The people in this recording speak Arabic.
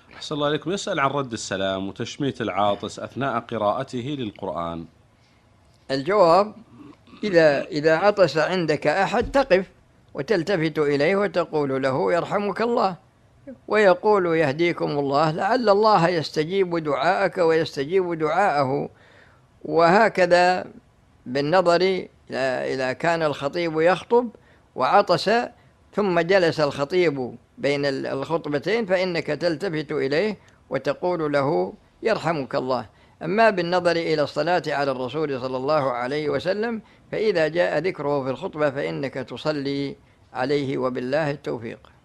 أحسن الله عليكم. يسأل عن رد السلام وتشميت العاطس أثناء قراءته للقرآن. الجواب: إذا عطس عندك أحد تقف وتلتفت إليه وتقول له يرحمك الله، ويقول يهديكم الله، لعل الله يستجيب دعاءك ويستجيب دعاءه. وهكذا بالنظر إذا كان الخطيب يخطب وعطس ثم جلس الخطيب بين الخطبتين فإنك تلتفت إليه وتقول له يرحمك الله. أما بالنظر إلى الصلاة على الرسول صلى الله عليه وسلم فإذا جاء ذكره في الخطبة فإنك تصلي عليه، وبالله التوفيق.